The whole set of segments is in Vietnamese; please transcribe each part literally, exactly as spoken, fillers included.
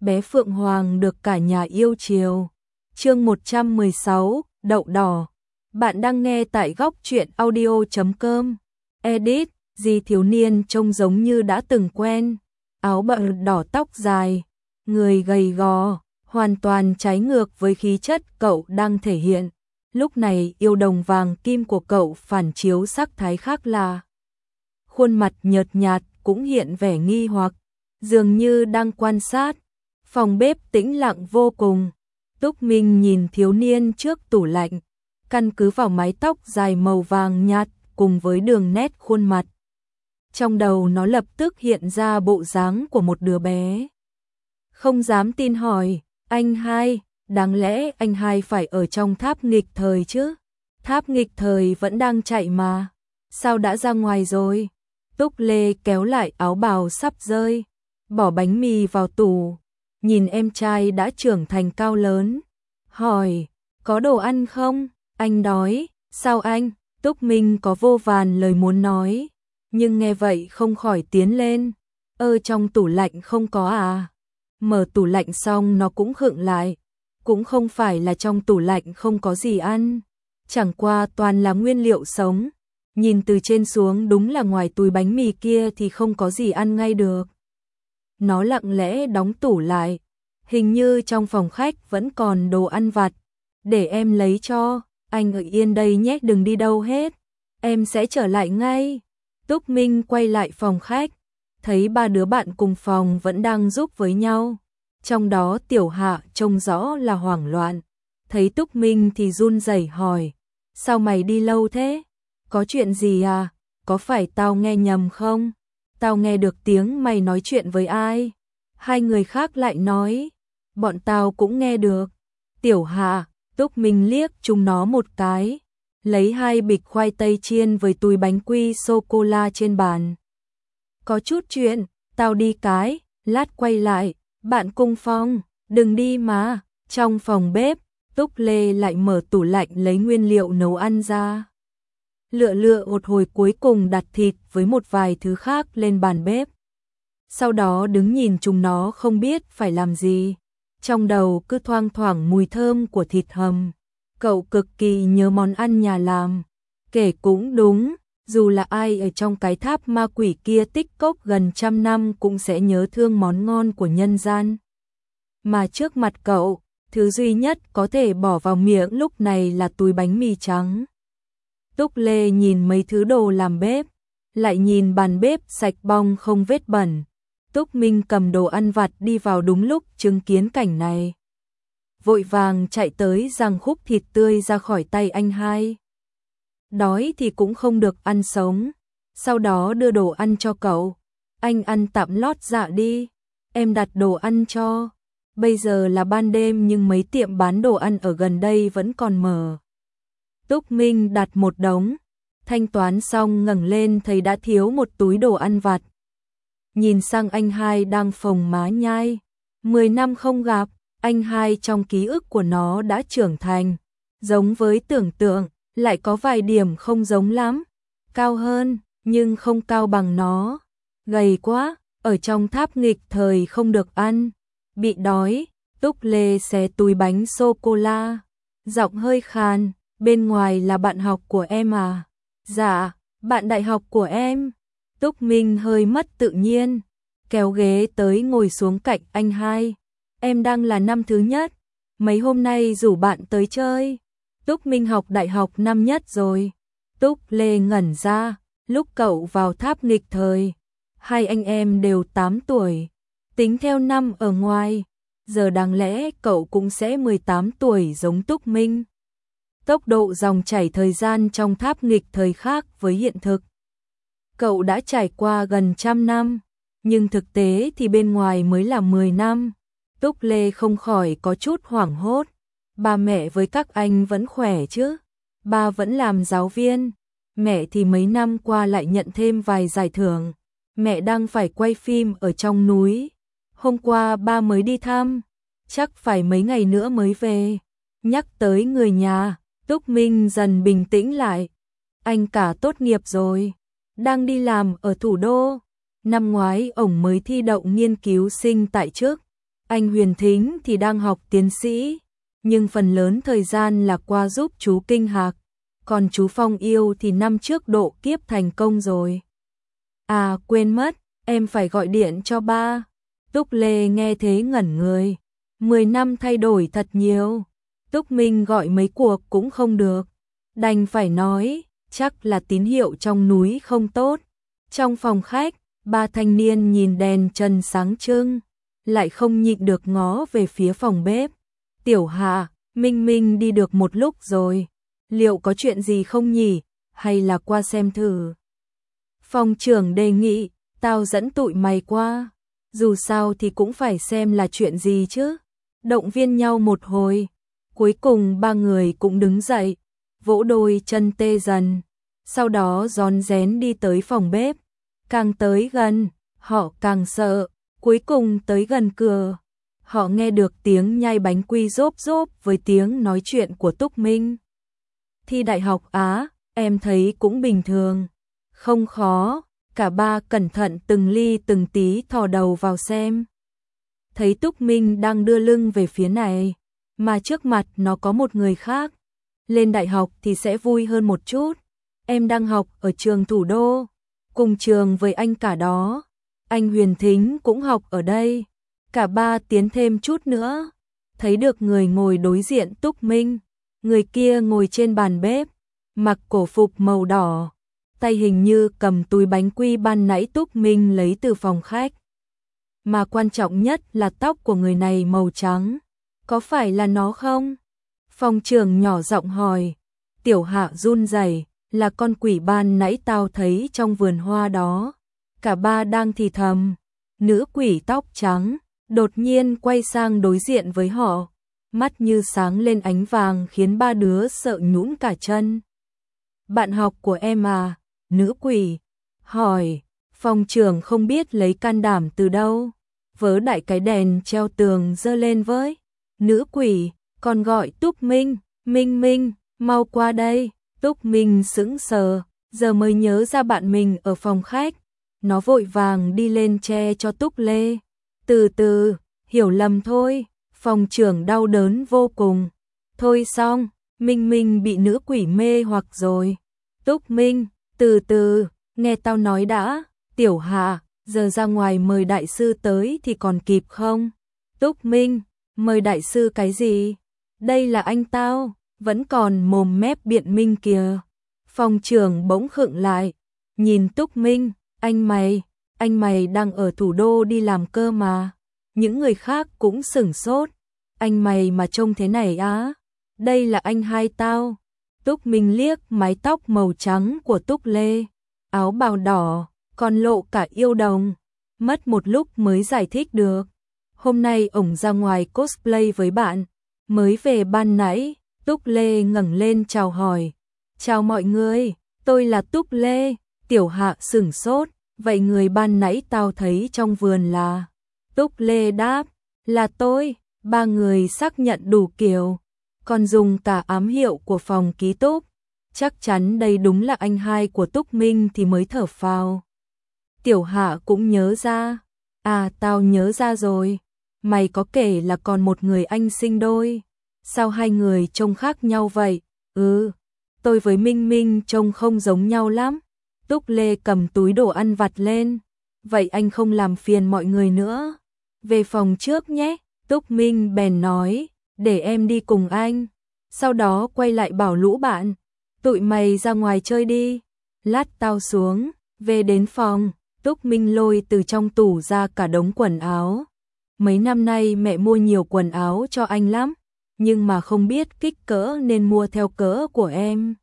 bé Phượng Hoàng được cả nhà yêu chiều. Chương một trăm mười sáu, đậu đỏ. Bạn đang nghe tại góc truyện audio chấm com. Edit, Di thiếu niên trông giống như đã từng quen, áo bận đỏ, tóc dài, người gầy gò, hoàn toàn trái ngược với khí chất cậu đang thể hiện. Lúc này yêu đồng vàng kim của cậu phản chiếu sắc thái khác lạ. Khuôn mặt nhợt nhạt cũng hiện vẻ nghi hoặc, dường như đang quan sát. Phòng bếp tĩnh lặng vô cùng. Túc Minh nhìn thiếu niên trước tủ lạnh, căn cứ vào mái tóc dài màu vàng nhạt cùng với đường nét khuôn mặt. Trong đầu nó lập tức hiện ra bộ dáng của một đứa bé. Không dám tin hỏi, anh hai, đáng lẽ anh hai phải ở trong tháp nghịch thời chứ? Tháp nghịch thời vẫn đang chạy mà, sao đã ra ngoài rồi? Túc Lê kéo lại áo bào sắp rơi, bỏ bánh mì vào tủ, nhìn em trai đã trưởng thành cao lớn, hỏi, có đồ ăn không? Anh đói. Sao anh? Túc Minh có vô vàn lời muốn nói, nhưng nghe vậy không khỏi tiến lên. Ơ, trong tủ lạnh không có à? Mở tủ lạnh xong nó cũng khựng lại. Cũng không phải là trong tủ lạnh không có gì ăn, chẳng qua toàn là nguyên liệu sống. Nhìn từ trên xuống đúng là ngoài túi bánh mì kia thì không có gì ăn ngay được. Nó lặng lẽ đóng tủ lại, hình như trong phòng khách vẫn còn đồ ăn vặt. Để em lấy cho, anh ở yên đây nhé, đừng đi đâu hết, em sẽ trở lại ngay. Túc Minh quay lại phòng khách, thấy ba đứa bạn cùng phòng vẫn đang giúp với nhau. Trong đó Tiểu Hạ trông rõ là hoảng loạn, thấy Túc Minh thì run rẩy hỏi, sao mày đi lâu thế? Có chuyện gì à? Có phải tao nghe nhầm không? Tao nghe được tiếng mày nói chuyện với ai? Hai người khác lại nói, bọn tao cũng nghe được. Tiểu Hạ, Túc Minh liếc chúng nó một cái, lấy hai bịch khoai tây chiên với túi bánh quy sô-cô-la trên bàn. Có chút chuyện, tao đi cái, lát quay lại. Bạn cùng phòng, đừng đi mà. Trong phòng bếp, Túc Lê lại mở tủ lạnh lấy nguyên liệu nấu ăn ra. Lựa lựa một hồi cuối cùng đặt thịt với một vài thứ khác lên bàn bếp. Sau đó đứng nhìn chúng nó không biết phải làm gì. Trong đầu cứ thoang thoảng mùi thơm của thịt hầm. Cậu cực kỳ nhớ món ăn nhà làm. Kể cũng đúng, dù là ai ở trong cái tháp ma quỷ kia tích cốc gần trăm năm cũng sẽ nhớ thương món ngon của nhân gian. Mà trước mặt cậu, thứ duy nhất có thể bỏ vào miệng lúc này là túi bánh mì trắng. Túc Lê nhìn mấy thứ đồ làm bếp, lại nhìn bàn bếp sạch bong không vết bẩn. Túc Minh cầm đồ ăn vặt đi vào đúng lúc chứng kiến cảnh này. Vội vàng chạy tới giằng khúc thịt tươi ra khỏi tay anh hai. Đói thì cũng không được ăn sống. Sau đó đưa đồ ăn cho cậu. Anh ăn tạm lót dạ đi, em đặt đồ ăn cho. Bây giờ là ban đêm nhưng mấy tiệm bán đồ ăn ở gần đây vẫn còn mở. Túc Minh đặt một đống, thanh toán xong ngẩng lên thấy đã thiếu một túi đồ ăn vặt. Nhìn sang anh hai đang phồng má nhai. Mười năm không gặp, anh hai trong ký ức của nó đã trưởng thành. Giống với tưởng tượng, lại có vài điểm không giống lắm. Cao hơn, nhưng không cao bằng nó. Gầy quá, ở trong tháp nghịch thời không được ăn. Bị đói, Túc Lê xé túi bánh sô-cô-la. Giọng hơi khàn, bên ngoài là bạn học của em à? Dạ, bạn đại học của em. Túc Minh hơi mất tự nhiên, kéo ghế tới ngồi xuống cạnh anh hai. Em đang là năm thứ nhất, mấy hôm nay rủ bạn tới chơi. Túc Minh học đại học năm nhất rồi. Túc Lê ngẩn ra, lúc cậu vào tháp nghịch thời, hai anh em đều tám tuổi. Tính theo năm ở ngoài, giờ đáng lẽ cậu cũng sẽ mười tám tuổi giống Túc Minh. Tốc độ dòng chảy thời gian trong tháp nghịch thời khác với hiện thực. Cậu đã trải qua gần trăm năm, nhưng thực tế thì bên ngoài mới là mười năm. Túc Lê không khỏi có chút hoảng hốt. Ba mẹ với các anh vẫn khỏe chứ? Ba vẫn làm giáo viên. Mẹ thì mấy năm qua lại nhận thêm vài giải thưởng. Mẹ đang phải quay phim ở trong núi. Hôm qua ba mới đi thăm, chắc phải mấy ngày nữa mới về. Nhắc tới người nhà, Túc Minh dần bình tĩnh lại. Anh cả tốt nghiệp rồi, đang đi làm ở thủ đô. Năm ngoái ổng mới thi đậu nghiên cứu sinh tại chức. Anh Huyền Thính thì đang học tiến sĩ, nhưng phần lớn thời gian là qua giúp chú Kinh Hạc, còn chú Phong Yêu thì năm trước độ kiếp thành công rồi. À quên mất, em phải gọi điện cho ba. Túc Lê nghe thế ngẩn người, mười năm thay đổi thật nhiều. Túc Minh gọi mấy cuộc cũng không được, đành phải nói, chắc là tín hiệu trong núi không tốt. Trong phòng khách, ba thanh niên nhìn đèn trần sáng trưng, lại không nhịn được ngó về phía phòng bếp. Tiểu Hạ, Minh Minh đi được một lúc rồi, liệu có chuyện gì không nhỉ, hay là qua xem thử. Phòng trưởng đề nghị, tao dẫn tụi mày qua, dù sao thì cũng phải xem là chuyện gì chứ. Động viên nhau một hồi, cuối cùng ba người cũng đứng dậy, vỗ đôi chân tê dần, sau đó rón rén đi tới phòng bếp. Càng tới gần, họ càng sợ, cuối cùng tới gần cửa, họ nghe được tiếng nhai bánh quy rốp rốp với tiếng nói chuyện của Túc Minh. Thi đại học Á, em thấy cũng bình thường, không khó. Cả ba cẩn thận từng ly từng tí thò đầu vào xem. Thấy Túc Minh đang đưa lưng về phía này, mà trước mặt nó có một người khác. Lên đại học thì sẽ vui hơn một chút. Em đang học ở trường thủ đô, cùng trường với anh cả đó. Anh Huyền Thính cũng học ở đây. Cả ba tiến thêm chút nữa, thấy được người ngồi đối diện Túc Minh. Người kia ngồi trên bàn bếp, mặc cổ phục màu đỏ, tay hình như cầm túi bánh quy ban nãy Túc Minh lấy từ phòng khách. Mà quan trọng nhất là tóc của người này màu trắng. Có phải là nó không? Phòng trưởng nhỏ giọng hỏi. Tiểu Hạ run rẩy, là con quỷ ban nãy tao thấy trong vườn hoa đó. Cả ba đang thì thầm. Nữ quỷ tóc trắng đột nhiên quay sang đối diện với họ, mắt như sáng lên ánh vàng khiến ba đứa sợ nhũn cả chân. Bạn học của em à? Nữ quỷ hỏi. Phòng trưởng không biết lấy can đảm từ đâu, vớ đại cái đèn treo tường giơ lên với. Nữ quỷ còn gọi Túc Minh. Minh Minh, mau qua đây. Túc Minh sững sờ, giờ mới nhớ ra bạn mình ở phòng khách. Nó vội vàng đi lên che cho Túc Lê. Từ từ, hiểu lầm thôi. Phòng trưởng đau đớn vô cùng. Thôi xong, Minh Minh bị nữ quỷ mê hoặc rồi. Túc Minh, từ từ, nghe tao nói đã. Tiểu Hạ, giờ ra ngoài mời đại sư tới thì còn kịp không? Túc Minh, mời đại sư cái gì? Đây là anh tao, vẫn còn mồm mép biện minh kìa. Phòng trưởng bỗng khựng lại, nhìn Túc Minh, anh mày, anh mày đang ở thủ đô đi làm cơ mà. Những người khác cũng sửng sốt, anh mày mà trông thế này á? Đây là anh hai tao. Túc Minh liếc mái tóc màu trắng của Túc Lê, áo bào đỏ, còn lộ cả yêu đồng, mất một lúc mới giải thích được. Hôm nay ổng ra ngoài cosplay với bạn, mới về ban nãy. Túc Lê ngẩng lên chào hỏi. Chào mọi người, tôi là Túc Lê. Tiểu Hạ sửng sốt, vậy người ban nãy tao thấy trong vườn là? Túc Lê đáp, là tôi. Ba người xác nhận đủ kiểu, còn dùng cả ám hiệu của phòng ký túc. Chắc chắn đây đúng là anh hai của Túc Minh thì mới thở phào. Tiểu Hạ cũng nhớ ra. À tao nhớ ra rồi, mày có kể là còn một người anh sinh đôi. Sao hai người trông khác nhau vậy? Ừ, tôi với Minh Minh trông không giống nhau lắm. Túc Lê cầm túi đồ ăn vặt lên. Vậy anh không làm phiền mọi người nữa, về phòng trước nhé. Túc Minh bèn nói, để em đi cùng anh. Sau đó quay lại bảo lũ bạn, tụi mày ra ngoài chơi đi, lát tao xuống. Về đến phòng, Túc Minh lôi từ trong tủ ra cả đống quần áo. Mấy năm nay mẹ mua nhiều quần áo cho anh lắm, nhưng mà không biết kích cỡ nên mua theo cỡ của em.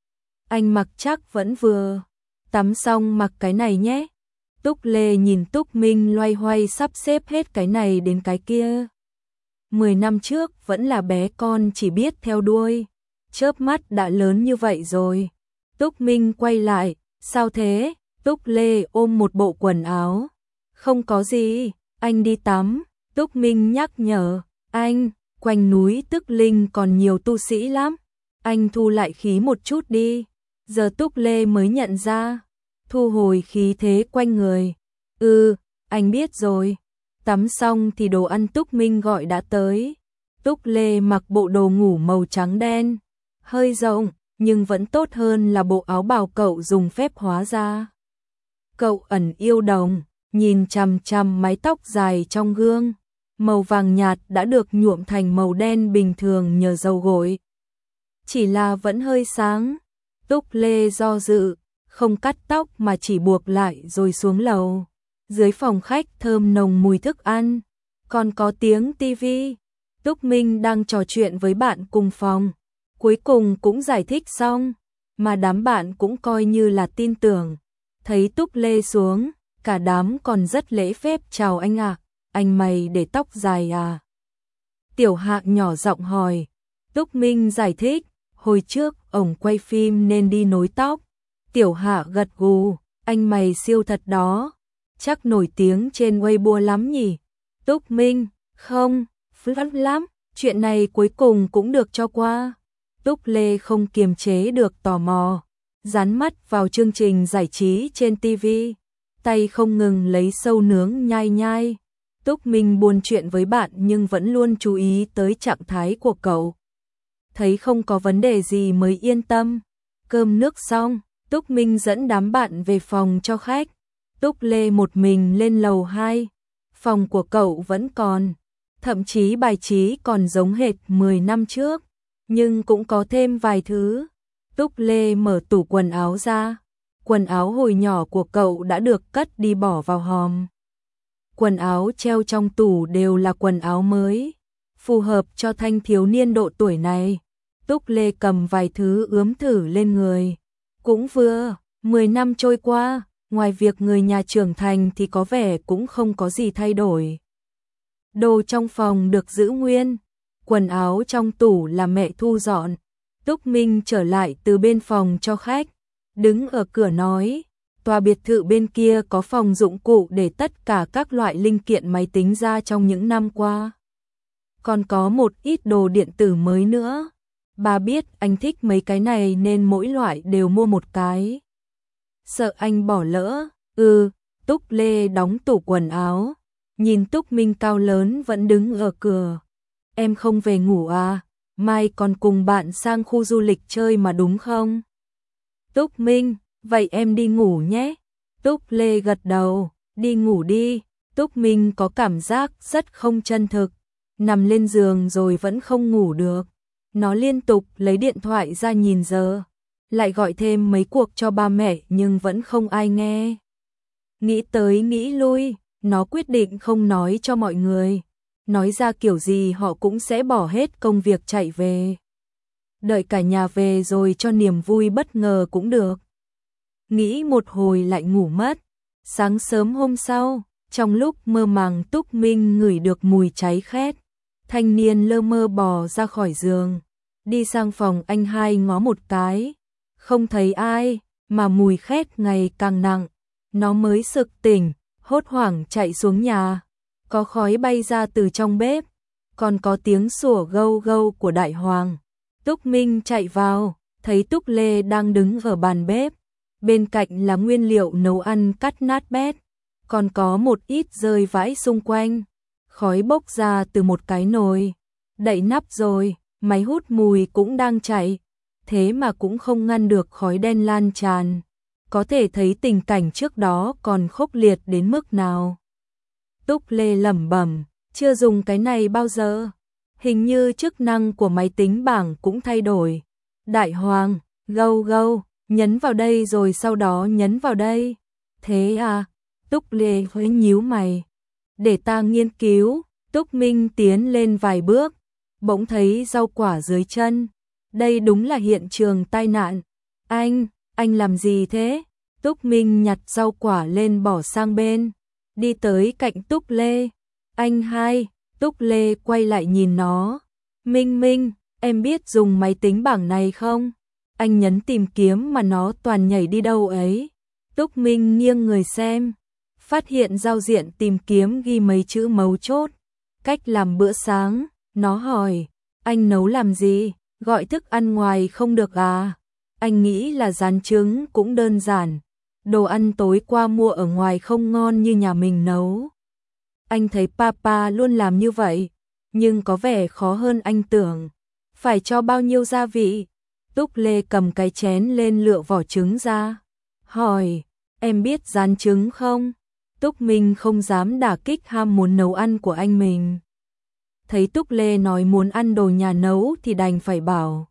Anh mặc chắc vẫn vừa. Tắm xong mặc cái này nhé. Túc Lê nhìn Túc Minh loay hoay sắp xếp hết cái này đến cái kia. Mười năm trước vẫn là bé con chỉ biết theo đuôi, chớp mắt đã lớn như vậy rồi. Túc Minh quay lại, sao thế? Túc Lê ôm một bộ quần áo. Không có gì, anh đi tắm. Túc Minh nhắc nhở, anh, quanh núi Tức Linh còn nhiều tu sĩ lắm, anh thu lại khí một chút đi. Giờ Túc Lê mới nhận ra, thu hồi khí thế quanh người. Ừ, anh biết rồi. Tắm xong thì đồ ăn Túc Minh gọi đã tới. Túc Lê mặc bộ đồ ngủ màu trắng đen, hơi rộng, nhưng vẫn tốt hơn là bộ áo bào cậu dùng phép hóa ra. Cậu ẩn yêu đồng, nhìn chằm chằm mái tóc dài trong gương, màu vàng nhạt đã được nhuộm thành màu đen bình thường nhờ dầu gội. Chỉ là vẫn hơi sáng. Túc Lê do dự, không cắt tóc mà chỉ buộc lại rồi xuống lầu. Dưới phòng khách thơm nồng mùi thức ăn, còn có tiếng tivi. Túc Minh đang trò chuyện với bạn cùng phòng, cuối cùng cũng giải thích xong, mà đám bạn cũng coi như là tin tưởng. Thấy Túc Lê xuống, cả đám còn rất lễ phép chào anh ạ, anh mày để tóc dài à? Tiểu Hạ nhỏ giọng hỏi. Túc Minh giải thích, hồi trước ổng quay phim nên đi nối tóc. Tiểu Hạ gật gù, anh mày siêu thật đó, chắc nổi tiếng trên Weibo lắm nhỉ? Túc Minh, không, phất lắm, chuyện này cuối cùng cũng được cho qua. Túc Lê không kiềm chế được tò mò, dán mắt vào chương trình giải trí trên tivi, tay không ngừng lấy sâu nướng nhai nhai. Túc Minh buôn chuyện với bạn nhưng vẫn luôn chú ý tới trạng thái của cậu. Thấy không có vấn đề gì mới yên tâm. Cơm nước xong, Túc Minh dẫn đám bạn về phòng cho khách. Túc Lê một mình lên lầu hai. Phòng của cậu vẫn còn, thậm chí bài trí còn giống hệt mười năm trước, nhưng cũng có thêm vài thứ. Túc Lê mở tủ quần áo ra. Quần áo hồi nhỏ của cậu đã được cất đi bỏ vào hòm. Quần áo treo trong tủ đều là quần áo mới, phù hợp cho thanh thiếu niên độ tuổi này. Túc Lê cầm vài thứ ướm thử lên người. Cũng vừa, mười năm trôi qua, ngoài việc người nhà trưởng thành thì có vẻ cũng không có gì thay đổi. Đồ trong phòng được giữ nguyên, quần áo trong tủ là mẹ thu dọn. Túc Minh trở lại từ bên phòng cho khách, đứng ở cửa nói, tòa biệt thự bên kia có phòng dụng cụ để tất cả các loại linh kiện máy tính ra trong những năm qua. Còn có một ít đồ điện tử mới nữa. Bà biết anh thích mấy cái này nên mỗi loại đều mua một cái. Sợ anh bỏ lỡ, ừ, Túc Lê đóng tủ quần áo, nhìn Túc Minh cao lớn vẫn đứng ở cửa. Em không về ngủ à, mai còn cùng bạn sang khu du lịch chơi mà đúng không? Túc Minh, vậy em đi ngủ nhé. Túc Lê gật đầu, đi ngủ đi. Túc Minh có cảm giác rất không chân thực, nằm lên giường rồi vẫn không ngủ được. Nó liên tục lấy điện thoại ra nhìn giờ, lại gọi thêm mấy cuộc cho ba mẹ nhưng vẫn không ai nghe. Nghĩ tới nghĩ lui, nó quyết định không nói cho mọi người. Nói ra kiểu gì họ cũng sẽ bỏ hết công việc chạy về. Đợi cả nhà về rồi cho niềm vui bất ngờ cũng được. Nghĩ một hồi lại ngủ mất. Sáng sớm hôm sau, trong lúc mơ màng Túc Minh ngửi được mùi cháy khét. Thanh niên lơ mơ bò ra khỏi giường, đi sang phòng anh hai ngó một cái, không thấy ai, mà mùi khét ngày càng nặng. Nó mới sực tỉnh, hốt hoảng chạy xuống nhà. Có khói bay ra từ trong bếp, còn có tiếng sủa gâu gâu của đại hoàng. Túc Minh chạy vào, thấy Túc Lê đang đứng ở bàn bếp, bên cạnh là nguyên liệu nấu ăn cắt nát bét, còn có một ít rơi vãi xung quanh. Khói bốc ra từ một cái nồi, đậy nắp rồi, máy hút mùi cũng đang chạy, thế mà cũng không ngăn được khói đen lan tràn. Có thể thấy tình cảnh trước đó còn khốc liệt đến mức nào. Túc Lê lẩm bẩm, chưa dùng cái này bao giờ. Hình như chức năng của máy tính bảng cũng thay đổi. Đại hoàng, gâu gâu, nhấn vào đây rồi sau đó nhấn vào đây. Thế à? Túc Lê hơi nhíu mày. Để ta nghiên cứu. Túc Minh tiến lên vài bước, bỗng thấy rau quả dưới chân. Đây đúng là hiện trường tai nạn. Anh, anh làm gì thế? Túc Minh nhặt rau quả lên bỏ sang bên, đi tới cạnh Túc Lê. Anh hai, Túc Lê quay lại nhìn nó. Minh Minh, em biết dùng máy tính bảng này không? Anh nhấn tìm kiếm mà nó toàn nhảy đi đâu ấy. Túc Minh nghiêng người xem, phát hiện giao diện tìm kiếm ghi mấy chữ mấu chốt. Cách làm bữa sáng, nó hỏi, anh nấu làm gì? Gọi thức ăn ngoài không được à? Anh nghĩ là rán trứng cũng đơn giản. Đồ ăn tối qua mua ở ngoài không ngon như nhà mình nấu. Anh thấy papa luôn làm như vậy, nhưng có vẻ khó hơn anh tưởng. Phải cho bao nhiêu gia vị? Túc Lê cầm cái chén lên lựa vỏ trứng ra. Hỏi, em biết rán trứng không? Túc Minh không dám đả kích ham muốn nấu ăn của anh mình. Thấy Túc Lê nói muốn ăn đồ nhà nấu thì đành phải bảo.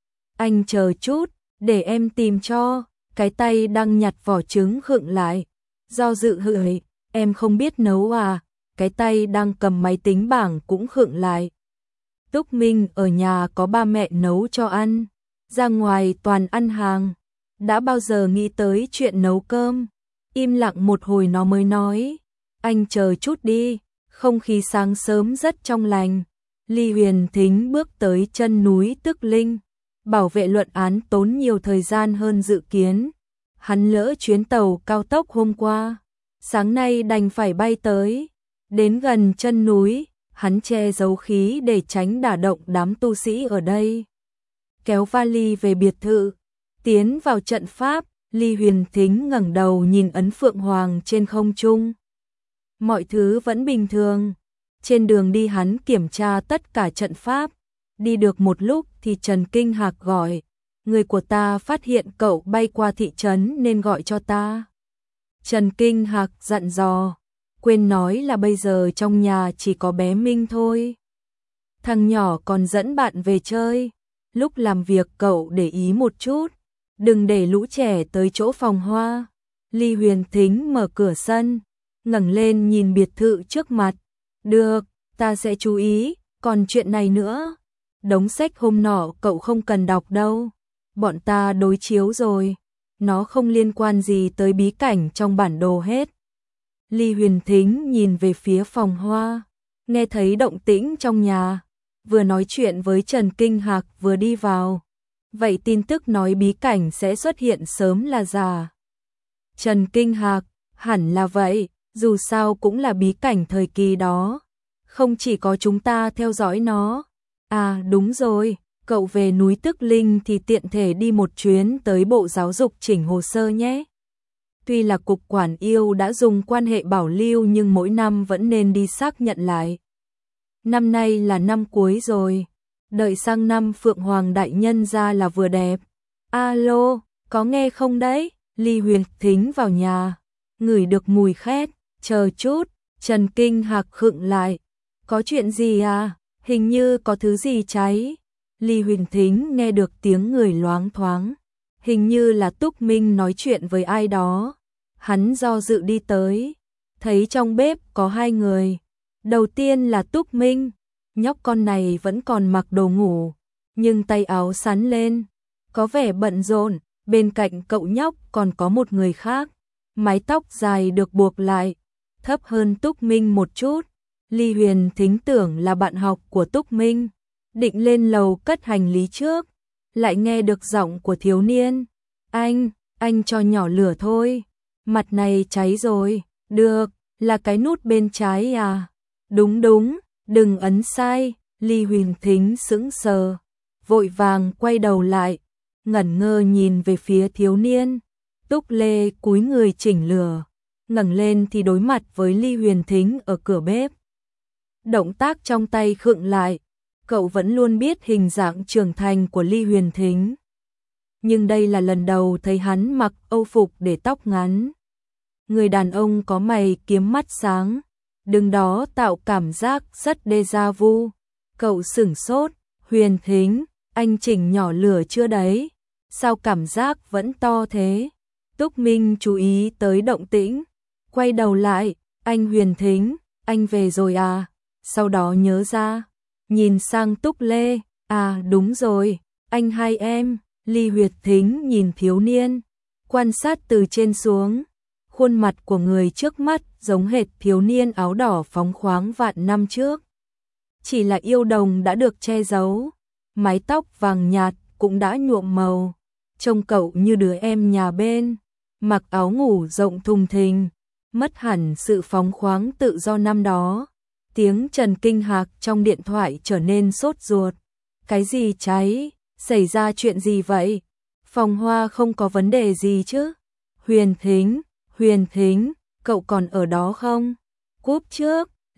Anh chờ chút, để em tìm cho. Cái tay đang nhặt vỏ trứng khựng lại. Do dự hửi, em không biết nấu à? Cái tay đang cầm máy tính bảng cũng khựng lại. Túc Minh ở nhà có ba mẹ nấu cho ăn, ra ngoài toàn ăn hàng. Đã bao giờ nghĩ tới chuyện nấu cơm? Im lặng một hồi nó mới nói, anh chờ chút đi. Không khí sáng sớm rất trong lành. Ly Huyền Thính bước tới chân núi Tức Linh. Bảo vệ luận án tốn nhiều thời gian hơn dự kiến. Hắn lỡ chuyến tàu cao tốc hôm qua, sáng nay đành phải bay tới. Đến gần chân núi, hắn che giấu khí để tránh đả động đám tu sĩ ở đây. Kéo vali về biệt thự, tiến vào trận pháp. Ly Huyền Thính ngẩng đầu nhìn ấn phượng hoàng trên không trung. Mọi thứ vẫn bình thường. Trên đường đi hắn kiểm tra tất cả trận pháp. Đi được một lúc thì Trần Kinh Hạc gọi, người của ta phát hiện cậu bay qua thị trấn nên gọi cho ta. Trần Kinh Hạc dặn dò, quên nói là bây giờ trong nhà chỉ có bé Minh thôi. Thằng nhỏ còn dẫn bạn về chơi. Lúc làm việc cậu để ý một chút, đừng để lũ trẻ tới chỗ phòng hoa. Ly Huyền Thính mở cửa sân, ngẩng lên nhìn biệt thự trước mặt. Được, ta sẽ chú ý, còn chuyện này nữa. Đống sách hôm nọ cậu không cần đọc đâu. Bọn ta đối chiếu rồi. Nó không liên quan gì tới bí cảnh trong bản đồ hết. Ly Huyền Thính nhìn về phía phòng hoa, nghe thấy động tĩnh trong nhà. Vừa nói chuyện với Trần Kinh Hạc vừa đi vào. Vậy tin tức nói bí cảnh sẽ xuất hiện sớm là giả? Trần Kinh Hạc, hẳn là vậy, dù sao cũng là bí cảnh thời kỳ đó. Không chỉ có chúng ta theo dõi nó. À đúng rồi, cậu về núi Tức Linh thì tiện thể đi một chuyến tới Bộ Giáo dục chỉnh hồ sơ nhé. Tuy là Cục Quản yêu đã dùng quan hệ bảo lưu nhưng mỗi năm vẫn nên đi xác nhận lại. Năm nay là năm cuối rồi, đợi sang năm Phượng Hoàng Đại Nhân ra là vừa đẹp. Alo, có nghe không đấy? Ly Huyền Thính vào nhà, ngửi được mùi khét, chờ chút. Trần Kinh Hạc khựng lại. Có chuyện gì à? Hình như có thứ gì cháy. Ly Huyền Thính nghe được tiếng người loáng thoáng. Hình như là Túc Minh nói chuyện với ai đó. Hắn do dự đi tới, thấy trong bếp có hai người. Đầu tiên là Túc Minh, nhóc con này vẫn còn mặc đồ ngủ, nhưng tay áo xắn lên, có vẻ bận rộn. Bên cạnh cậu nhóc còn có một người khác, mái tóc dài được buộc lại, thấp hơn Túc Minh một chút. Ly Huyền Thính tưởng là bạn học của Túc Minh, định lên lầu cất hành lý trước, lại nghe được giọng của thiếu niên. Anh, anh cho nhỏ lửa thôi, mặt này cháy rồi. Được, là cái nút bên trái à? Đúng đúng, đừng ấn sai. Ly Huyền Thính sững sờ, vội vàng quay đầu lại, ngẩn ngơ nhìn về phía thiếu niên. Túc Lê cúi người chỉnh lửa, ngẩng lên thì đối mặt với Ly Huyền Thính ở cửa bếp. Động tác trong tay khựng lại, cậu vẫn luôn biết hình dạng trưởng thành của Ly Huyền Thính. Nhưng đây là lần đầu thấy hắn mặc âu phục để tóc ngắn. Người đàn ông có mày kiếm mắt sáng, đứng đó tạo cảm giác rất déjà vu. Cậu sửng sốt, Huyền Thính, anh chỉnh nhỏ lửa chưa đấy? Sao cảm giác vẫn to thế? Túc Minh chú ý tới động tĩnh, quay đầu lại, anh Huyền Thính, anh về rồi à? Sau đó nhớ ra, nhìn sang Túc Lê, à đúng rồi, anh hai em. Ly Huyền Thính nhìn thiếu niên, quan sát từ trên xuống. Khuôn mặt của người trước mắt giống hệt thiếu niên áo đỏ phóng khoáng vạn năm trước. Chỉ là yêu đồng đã được che giấu, mái tóc vàng nhạt cũng đã nhuộm màu. Trông cậu như đứa em nhà bên, mặc áo ngủ rộng thùng thình, mất hẳn sự phóng khoáng tự do năm đó. Tiếng Trần Kinh Hạc trong điện thoại trở nên sốt ruột. Cái gì cháy? Xảy ra chuyện gì vậy? Phòng hoa không có vấn đề gì chứ? Huyền Thính, Huyền Thính, cậu còn ở đó không? Cúp trước,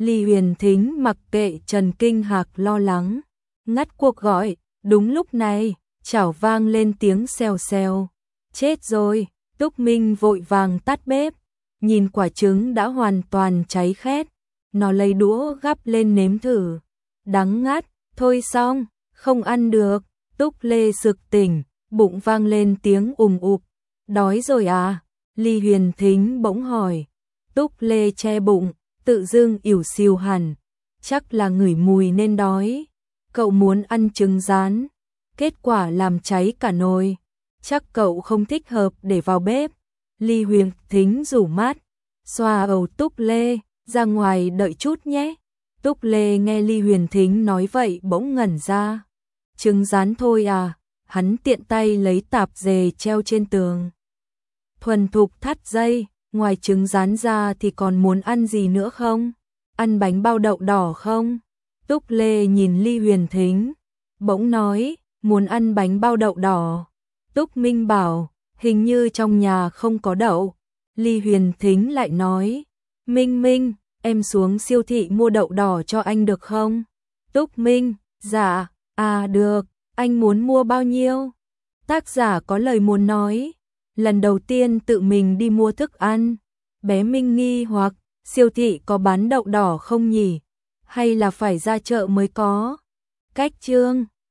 Ly Huyền Thính mặc kệ Trần Kinh Hạc lo lắng, ngắt cuộc gọi. Đúng lúc này, chảo vang lên tiếng xèo xèo. Chết rồi, Túc Minh vội vàng tắt bếp, nhìn quả trứng đã hoàn toàn cháy khét, nó lấy đũa gắp lên nếm thử. Đắng ngắt, thôi xong, không ăn được. Túc Lê sực tỉnh, bụng vang lên tiếng ùm ụp. Đói rồi à? Ly Huyền Thính bỗng hỏi. Túc Lê che bụng, tự dưng ỉu xìu hẳn, chắc là ngửi mùi nên đói. Cậu muốn ăn trứng rán, kết quả làm cháy cả nồi, chắc cậu không thích hợp để vào bếp. Ly Huyền Thính rủ mắt, xoa đầu Túc Lê, ra ngoài đợi chút nhé. Túc Lê nghe Ly Huyền Thính nói vậy bỗng ngẩn ra. Trứng rán thôi à? Hắn tiện tay lấy tạp dề treo trên tường, thuần thục thắt dây. Ngoài trứng rán ra thì còn muốn ăn gì nữa không? Ăn bánh bao đậu đỏ không? Túc Lê nhìn Ly Huyền Thính, bỗng nói, muốn ăn bánh bao đậu đỏ. Túc Minh bảo, hình như trong nhà không có đậu. Ly Huyền Thính lại nói, Minh Minh, em xuống siêu thị mua đậu đỏ cho anh được không? Túc Minh, dạ, à được, anh muốn mua bao nhiêu? Tác giả có lời muốn nói. Lần đầu tiên tự mình đi mua thức ăn, bé Minh nghi hoặc, siêu thị có bán đậu đỏ không nhỉ? Hay là phải ra chợ mới có? Cách chương